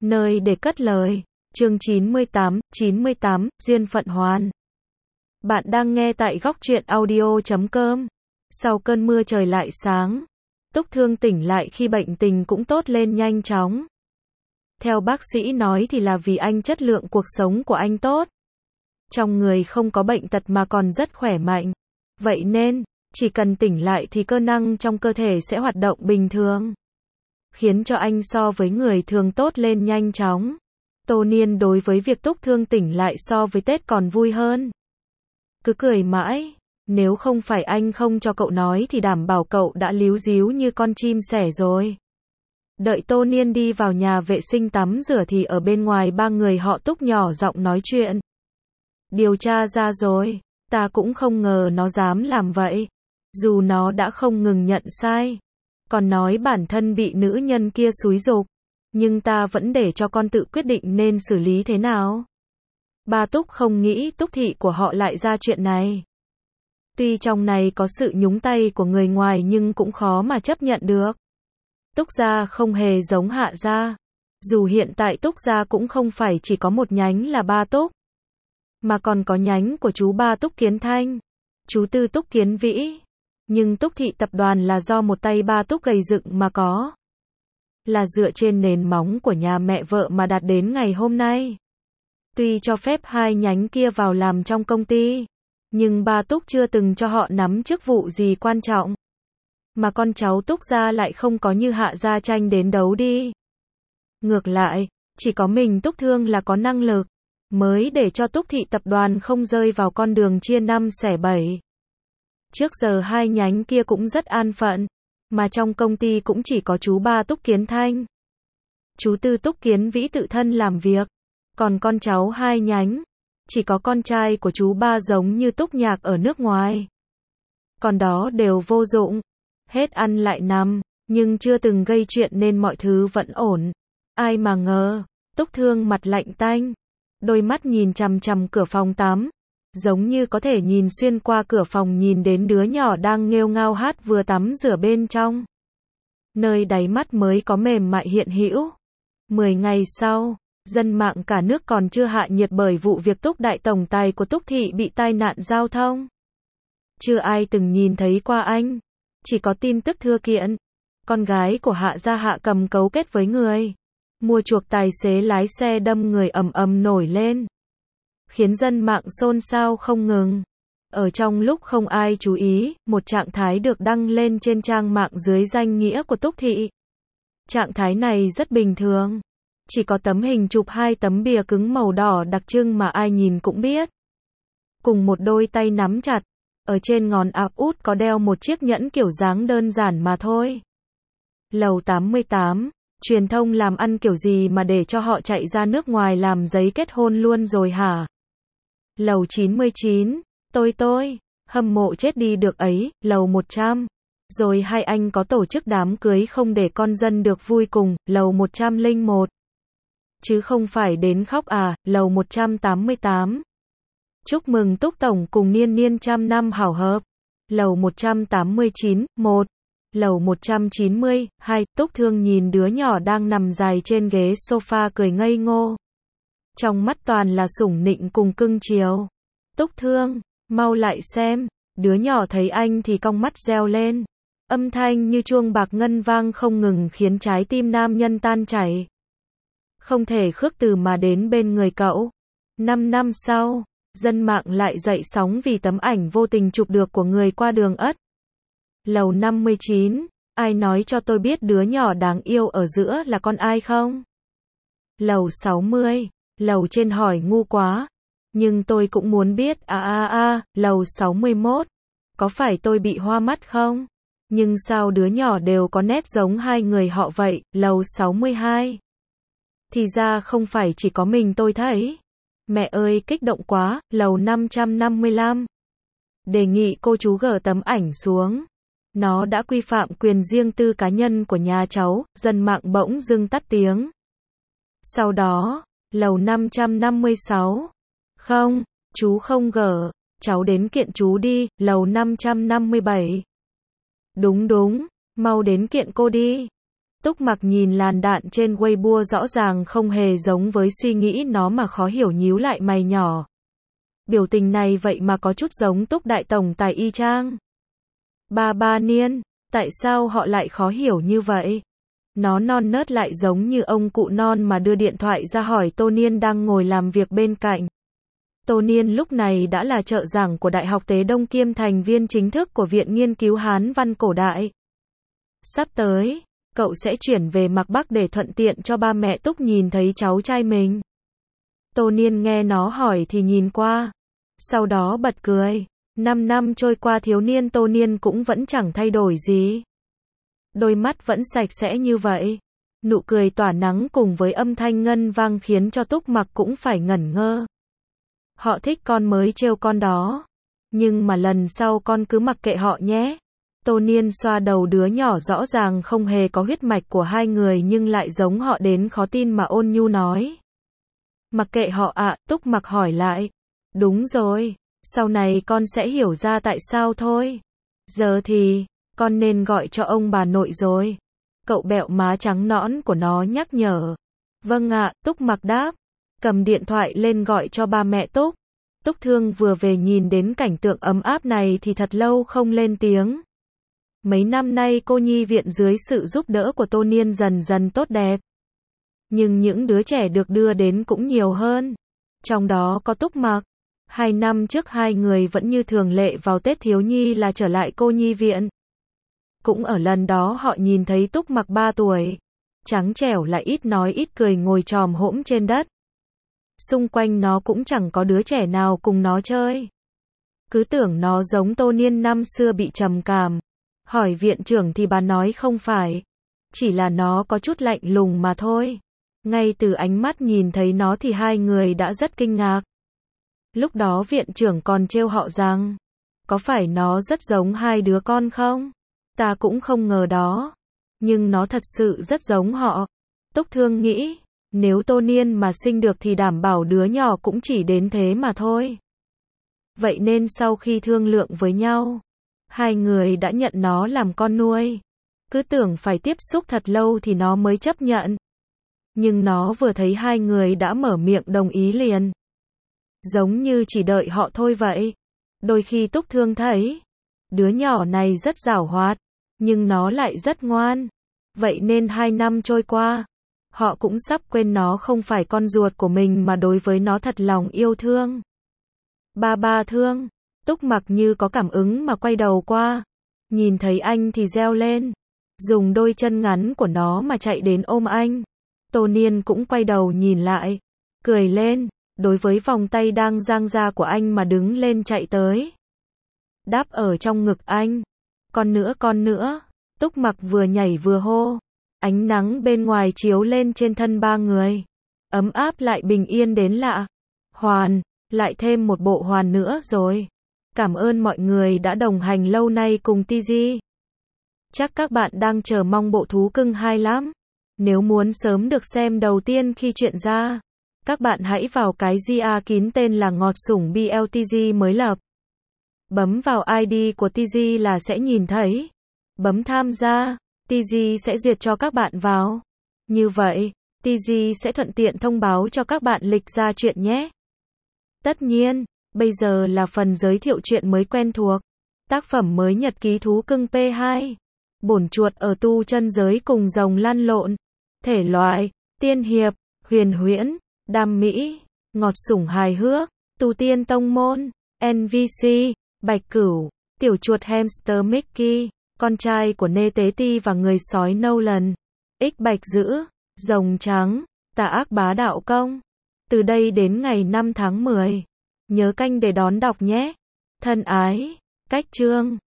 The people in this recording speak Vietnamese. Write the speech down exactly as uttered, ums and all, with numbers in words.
Nơi để cất lời. Chương chín mươi tám, chín mươi tám, duyên phận hoàn. Bạn đang nghe tại góc truyện audio chấm com. Sau cơn mưa trời lại sáng. Túc Thương tỉnh lại khi bệnh tình cũng tốt lên nhanh chóng. Theo bác sĩ nói thì là vì anh chất lượng cuộc sống của anh tốt. Trong người không có bệnh tật mà còn rất khỏe mạnh. Vậy nên, chỉ cần tỉnh lại thì cơ năng trong cơ thể sẽ hoạt động bình thường. Khiến cho anh so với người thường tốt lên nhanh chóng. Tô Niên đối với việc Túc Thương tỉnh lại so với Tết còn vui hơn. Cứ cười mãi, nếu không phải anh không cho cậu nói thì đảm bảo cậu đã líu díu như con chim sẻ rồi. Đợi Tô Niên đi vào nhà vệ sinh tắm rửa thì ở bên ngoài ba người họ Túc nhỏ giọng nói chuyện. Điều tra ra rồi, ta cũng không ngờ nó dám làm vậy. Dù nó đã không ngừng nhận sai, còn nói bản thân bị nữ nhân kia xúi giục, nhưng ta vẫn để cho con tự quyết định nên xử lý thế nào. Ba Túc không nghĩ Túc thị của họ lại ra chuyện này. Tuy trong này có sự nhúng tay của người ngoài nhưng cũng khó mà chấp nhận được. Túc gia không hề giống Hạ gia. Dù hiện tại Túc gia cũng không phải chỉ có một nhánh là Ba Túc, mà còn có nhánh của chú Ba Túc Kiến Thanh, chú Tư Túc Kiến Vĩ. Nhưng Túc thị tập đoàn là do một tay Ba Túc gầy dựng mà có. Là dựa trên nền móng của nhà mẹ vợ mà đạt đến ngày hôm nay. Tuy cho phép hai nhánh kia vào làm trong công ty, nhưng Ba Túc chưa từng cho họ nắm chức vụ gì quan trọng. Mà con cháu Túc gia lại không có như Hạ gia tranh đến đấu đi. Ngược lại, chỉ có mình Túc Thương là có năng lực, mới để cho Túc thị tập đoàn không rơi vào con đường chia năm xẻ bảy. Trước giờ hai nhánh kia cũng rất an phận, mà trong công ty cũng chỉ có chú Ba Túc Kiến Thanh, chú Tư Túc Kiến Vĩ tự thân làm việc, còn con cháu hai nhánh, chỉ có con trai của chú Ba giống như Túc Nhạc ở nước ngoài. Còn đó đều vô dụng, hết ăn lại nằm, nhưng chưa từng gây chuyện nên mọi thứ vẫn ổn. Ai mà ngờ, Túc Thương mặt lạnh tanh, đôi mắt nhìn chằm chằm cửa phòng tắm, giống như có thể nhìn xuyên qua cửa phòng nhìn đến đứa nhỏ đang nghêu ngao hát vừa tắm rửa bên trong. Nơi đáy mắt mới có mềm mại hiện hữu. Mười ngày sau, dân mạng cả nước còn chưa hạ nhiệt bởi vụ việc Túc đại tổng tài của Túc thị bị tai nạn giao thông. Chưa ai từng nhìn thấy qua anh, chỉ có tin tức thưa kiện. Con gái của Hạ gia Hạ Cầm cấu kết với người mua chuộc tài xế lái xe đâm người ầm ầm nổi lên, khiến dân mạng xôn xao không ngừng. Ở trong lúc không ai chú ý, một trạng thái được đăng lên trên trang mạng dưới danh nghĩa của Túc thị. Trạng thái này rất bình thường, chỉ có tấm hình chụp hai tấm bìa cứng màu đỏ đặc trưng mà ai nhìn cũng biết. Cùng một đôi tay nắm chặt, ở trên ngón áp út có đeo một chiếc nhẫn kiểu dáng đơn giản mà thôi. Lầu tám mươi tám, truyền thông làm ăn kiểu gì mà để cho họ chạy ra nước ngoài làm giấy kết hôn luôn rồi hả? Lầu chín mươi chín, tôi tôi, hâm mộ chết đi được ấy. Lầu một trăm, rồi hai anh có tổ chức đám cưới không để con dân được vui cùng. Lầu một trăm lẻ một, chứ không phải đến khóc à. Lầu một trăm tám mươi tám, chúc mừng Túc tổng cùng Niên Niên trăm năm hảo hợp. Lầu một trăm tám mươi chín, một. Lầu một trăm chín mươi, hai, Túc Thương nhìn đứa nhỏ đang nằm dài trên ghế sofa cười ngây ngô. Trong mắt toàn là sủng nịnh cùng cưng chiều. Túc Thương, mau lại xem. Đứa nhỏ thấy anh thì cong mắt reo lên. Âm thanh như chuông bạc ngân vang không ngừng khiến trái tim nam nhân tan chảy. Không thể khước từ mà đến bên người cậu. Năm năm sau, dân mạng lại dậy sóng vì tấm ảnh vô tình chụp được của người qua đường ất. Lầu năm mươi chín, ai nói cho tôi biết đứa nhỏ đáng yêu ở giữa là con ai không? Lầu sáu mươi, lầu trên hỏi ngu quá, nhưng tôi cũng muốn biết. À à à, lầu sáu mươi mốt, có phải tôi bị hoa mắt không? Nhưng sao đứa nhỏ đều có nét giống hai người họ vậy? Lầu sáu mươi hai, thì ra không phải chỉ có mình tôi thấy. Mẹ ơi kích động quá. Lầu năm trăm năm mươi lăm, đề nghị cô chú gỡ tấm ảnh xuống. Nó đã quy phạm quyền riêng tư cá nhân của nhà cháu. Dân mạng bỗng dưng tắt tiếng. Sau đó, lầu năm trăm năm mươi sáu, không, chú không gỡ, cháu đến kiện chú đi. Lầu năm trăm năm mươi bảy, đúng đúng, mau đến kiện cô đi. Túc Mặc nhìn làn đạn trên Weibo rõ ràng không hề giống với suy nghĩ nó mà khó hiểu nhíu lại mày nhỏ. Biểu tình này vậy mà có chút giống Túc Đại Tổng Tài y chang. Ba ba niên, tại sao họ lại khó hiểu như vậy? Nó non nớt lại giống như ông cụ non mà đưa điện thoại ra hỏi Tô Niên đang ngồi làm việc bên cạnh. Tô Niên lúc này đã là trợ giảng của Đại học Tế Đông kiêm thành viên chính thức của Viện Nghiên cứu Hán văn cổ đại. Sắp tới, cậu sẽ chuyển về Mạc Bắc để thuận tiện cho ba mẹ Túc nhìn thấy cháu trai mình. Tô Niên nghe nó hỏi thì nhìn qua, sau đó bật cười. Năm năm trôi qua thiếu niên Tô Niên cũng vẫn chẳng thay đổi gì. Đôi mắt vẫn sạch sẽ như vậy. Nụ cười tỏa nắng cùng với âm thanh ngân vang khiến cho Túc Mặc cũng phải ngẩn ngơ. Họ thích con mới trêu con đó. Nhưng mà lần sau con cứ mặc kệ họ nhé. Tô Niên xoa đầu đứa nhỏ rõ ràng không hề có huyết mạch của hai người nhưng lại giống họ đến khó tin mà ôn nhu nói. Mặc kệ họ ạ, à, Túc Mặc hỏi lại. Đúng rồi, sau này con sẽ hiểu ra tại sao thôi. Giờ thì, con nên gọi cho ông bà nội rồi. Cậu bẹo má trắng nõn của nó nhắc nhở. Vâng ạ, Túc Mặc đáp. Cầm điện thoại lên gọi cho ba mẹ Túc. Túc Thương vừa về nhìn đến cảnh tượng ấm áp này thì thật lâu không lên tiếng. Mấy năm nay cô nhi viện dưới sự giúp đỡ của Tô Niên dần dần tốt đẹp. Nhưng những đứa trẻ được đưa đến cũng nhiều hơn. Trong đó có Túc Mặc. Hai năm trước hai người vẫn như thường lệ vào Tết thiếu nhi là trở lại cô nhi viện. Cũng ở lần đó họ nhìn thấy Túc Mặc ba tuổi. Trắng trẻo lại ít nói ít cười ngồi trồm hổm trên đất. Xung quanh nó cũng chẳng có đứa trẻ nào cùng nó chơi. Cứ tưởng nó giống Tô Niên năm xưa bị trầm cảm. Hỏi viện trưởng thì bà nói không phải. Chỉ là nó có chút lạnh lùng mà thôi. Ngay từ ánh mắt nhìn thấy nó thì hai người đã rất kinh ngạc. Lúc đó viện trưởng còn trêu họ rằng, có phải nó rất giống hai đứa con không? Ta cũng không ngờ đó. Nhưng nó thật sự rất giống họ. Túc Thương nghĩ, nếu Tô Niên mà sinh được thì đảm bảo đứa nhỏ cũng chỉ đến thế mà thôi. Vậy nên sau khi thương lượng với nhau, hai người đã nhận nó làm con nuôi. Cứ tưởng phải tiếp xúc thật lâu thì nó mới chấp nhận. Nhưng nó vừa thấy hai người đã mở miệng đồng ý liền. Giống như chỉ đợi họ thôi vậy. Đôi khi Túc Thương thấy, đứa nhỏ này rất giảo hoạt, nhưng nó lại rất ngoan. Vậy nên hai năm trôi qua, họ cũng sắp quên nó không phải con ruột của mình mà đối với nó thật lòng yêu thương. Ba ba thương, Túc Mặc như có cảm ứng mà quay đầu qua. Nhìn thấy anh thì reo lên. Dùng đôi chân ngắn của nó mà chạy đến ôm anh. Tô Niên cũng quay đầu nhìn lại. Cười lên, đối với vòng tay đang dang ra của anh mà đứng lên chạy tới. Đáp ở trong ngực anh. Con nữa con nữa. Túc Mặc vừa nhảy vừa hô. Ánh nắng bên ngoài chiếu lên trên thân ba người. Ấm áp lại bình yên đến lạ. Hoàn, lại thêm một bộ hoàn nữa rồi. Cảm ơn mọi người đã đồng hành lâu nay cùng tê giê. Chắc các bạn đang chờ mong bộ thú cưng hai lắm. Nếu muốn sớm được xem đầu tiên khi chuyện ra, các bạn hãy vào cái giê a kín tên là Ngọt Sủng bê lờ tê giê mới lập. Bấm vào i đê của tê giê là sẽ nhìn thấy. Bấm tham gia, tê giê sẽ duyệt cho các bạn vào. Như vậy, tê giê sẽ thuận tiện thông báo cho các bạn lịch ra chuyện nhé. Tất nhiên, bây giờ là phần giới thiệu chuyện mới quen thuộc. Tác phẩm mới Nhật ký thú cưng pê hai. Bổn chuột ở tu chân giới cùng rồng lăn lộn. Thể loại, tiên hiệp, huyền huyễn, đam mỹ, ngọt sủng hài hước, tu tiên tông môn, en pê xê, bạch cửu, tiểu chuột hamster Mickey, con trai của Nê Tế Ti và người sói Nolan, ích bạch dữ, rồng trắng, tà ác bá đạo công. Từ đây đến ngày năm tháng mười. Nhớ canh để đón đọc nhé. Thân ái, Cách Chương.